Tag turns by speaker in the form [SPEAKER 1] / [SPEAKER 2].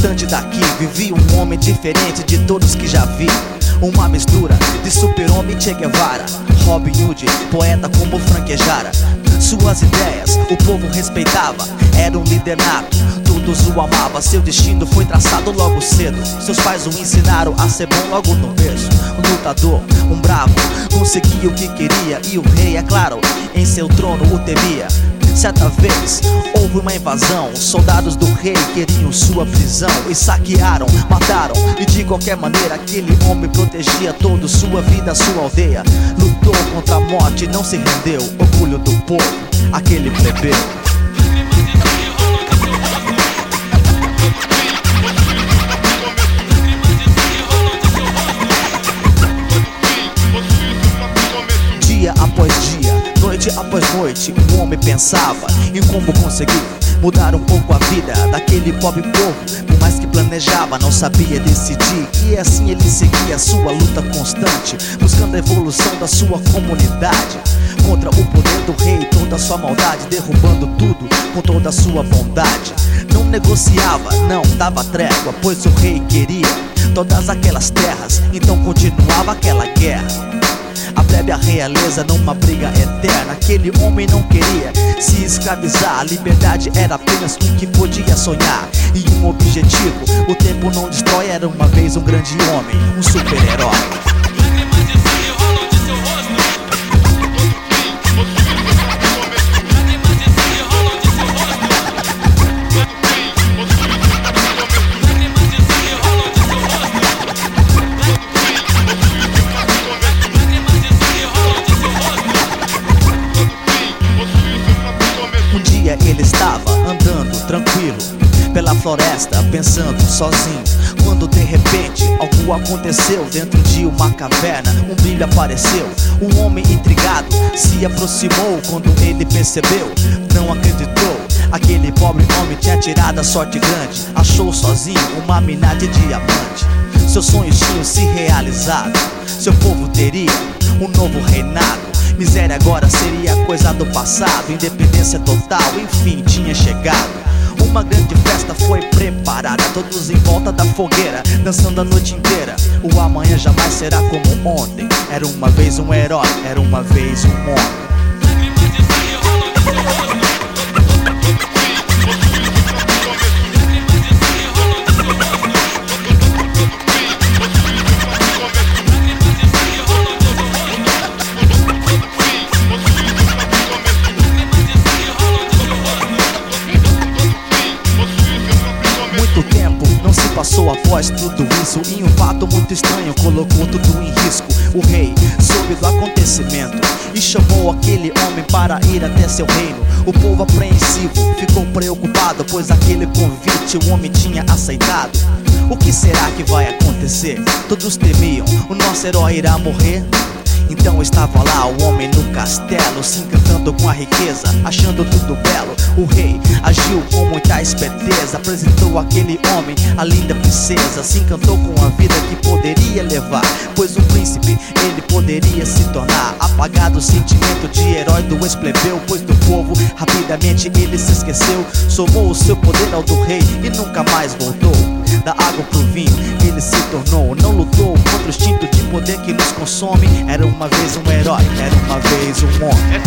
[SPEAKER 1] distante daqui vivia um homem diferente de todos que já vi. Uma mistura de super-homem Che Guevara, Robin Hood, poeta como franquejara. Suas ideias o povo respeitava, era um líder nato, todos o amavam. Seu destino foi traçado logo cedo, seus pais o ensinaram a ser bom logo no berço. Um lutador, um bravo, conseguia o que queria, e o rei, é claro, em seu trono o temia. Certa vez houve uma invasão, os soldados do rei queriam sua prisão e saquearam, mataram, e de qualquer maneira aquele homem protegia todo, sua vida, sua aldeia. Lutou contra a morte, não se rendeu, orgulho do povo, aquele plebeu. Dia após dia, noite após noite, o homem pensava em como conseguir mudar um pouco a vida daquele pobre povo. Por mais que planejava, não sabia decidir, e assim ele seguia sua luta constante, buscando a evolução da sua comunidade, contra o poder do rei, toda a sua maldade, derrubando tudo com toda a sua bondade. Não negociava, não dava trégua, pois o rei queria todas aquelas terras, então continuava aquela guerra. A plebe, a realeza numa briga eterna. Aquele homem não queria se escravizar, a liberdade era apenas o que podia sonhar, e um objetivo, o tempo não destrói. Era uma vez um grande homem, um super-herói. Ele estava andando tranquilo pela floresta, pensando sozinho, quando de repente algo aconteceu. Dentro de uma caverna um brilho apareceu. Um homem intrigado se aproximou. Quando ele percebeu, não acreditou. Aquele pobre homem tinha tirado a sorte grande, achou sozinho uma mina de diamante. Seus sonhos tinham se realizado, seu povo teria um novo reinado. Miséria agora seria coisa do passado, independência total, enfim, tinha chegado. Uma grande festa foi preparada, todos em volta da fogueira, dançando a noite inteira. O amanhã jamais será como ontem. Era uma vez um herói, era uma vez um homem. Passou após tudo isso, e um fato muito estranho colocou tudo em risco. O rei soube do acontecimento e chamou aquele homem para ir até seu reino. O povo apreensivo ficou preocupado, pois aquele convite o homem tinha aceitado. O que será que vai acontecer? Todos temiam, o nosso herói irá morrer. Então estava lá o homem no castelo, se encantando com a riqueza, achando tudo belo. O rei agiu com muita esperteza, apresentou aquele homem a linda princesa. Se encantou com a vida que poderia levar, pois o príncipe ele poderia se tornar. Apagado o sentimento de herói do ex-plebeu, pois do povo rapidamente ele se esqueceu. Somou o seu poder ao do rei e nunca mais voltou. Da água pro vinho ele se tornou, não lutou contra o instinto de poder que nos consome. Era uma vez um herói, era uma vez um homem.